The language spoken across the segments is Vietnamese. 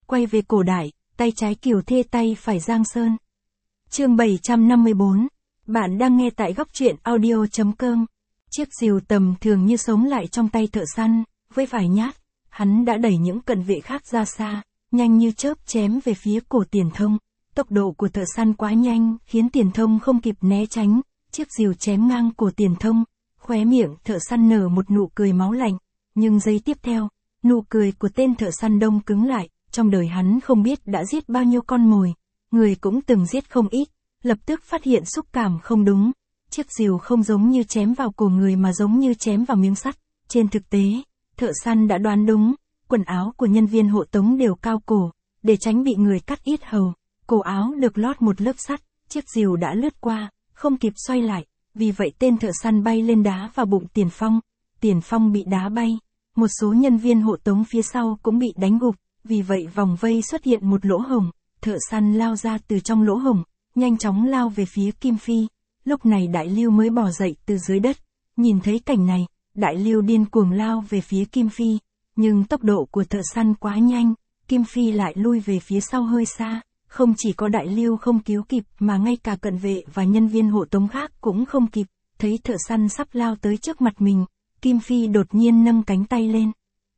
quay về cổ đại, tay trái Kiều Thê tay phải Giang Sơn. Chương 754. Bạn đang nghe tại góc truyện audio.com. Chiếc rìu tầm thường như sống lại trong tay thợ săn, với vài nhát, hắn đã đẩy những cận vệ khác ra xa, nhanh như chớp chém về phía cổ Tiền Thông. Tốc độ của thợ săn quá nhanh, khiến Tiền Thông không kịp né tránh, chiếc rìu chém ngang cổ Tiền Thông, khóe miệng thợ săn nở một nụ cười máu lạnh, nhưng giây tiếp theo, nụ cười của tên thợ săn đông cứng lại, trong đời hắn không biết đã giết bao nhiêu con mồi, người cũng từng giết không ít, lập tức phát hiện xúc cảm không đúng, chiếc rìu không giống như chém vào cổ người mà giống như chém vào miếng sắt. Trên thực tế, thợ săn đã đoán đúng, quần áo của nhân viên hộ tống đều cao cổ, để tránh bị người cắt yết hầu, cổ áo được lót một lớp sắt, chiếc rìu đã lướt qua, không kịp xoay lại, vì vậy tên thợ săn bay lên đá vào bụng Tiền Phong bị đá bay, một số nhân viên hộ tống phía sau cũng bị đánh gục, vì vậy vòng vây xuất hiện một lỗ hổng, thợ săn lao ra từ trong lỗ hổng, nhanh chóng lao về phía Kim Phi. Lúc này Đại Lưu mới bò dậy từ dưới đất, nhìn thấy cảnh này, Đại Lưu điên cuồng lao về phía Kim Phi, nhưng tốc độ của thợ săn quá nhanh, Kim Phi lại lui về phía sau hơi xa, không chỉ có Đại Lưu không cứu kịp mà ngay cả cận vệ và nhân viên hộ tống khác cũng không kịp, thấy thợ săn sắp lao tới trước mặt mình, Kim Phi đột nhiên nâng cánh tay lên.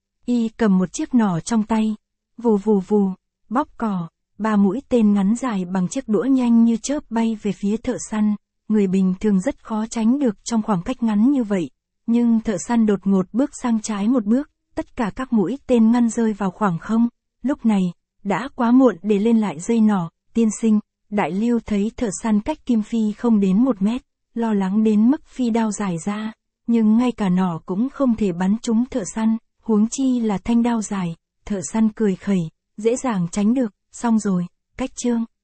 Y cầm một chiếc nỏ trong tay, vù vù vù, bóp cò, 3 mũi tên ngắn dài bằng chiếc đũa nhanh như chớp bay về phía thợ săn. Người bình thường rất khó tránh được trong khoảng cách ngắn như vậy, nhưng thợ săn đột ngột bước sang trái một bước, tất cả các mũi tên ngăn rơi vào khoảng không. Lúc này, đã quá muộn để lên lại dây nỏ. Tiên sinh, Đại Lưu thấy thợ săn cách Kim Phi không đến 1 mét, lo lắng đến mức phi đao giải ra, nhưng ngay cả nỏ cũng không thể bắn trúng thợ săn, huống chi là thanh đao dài. Thợ săn cười khẩy, dễ dàng tránh được, xong rồi, cách chương.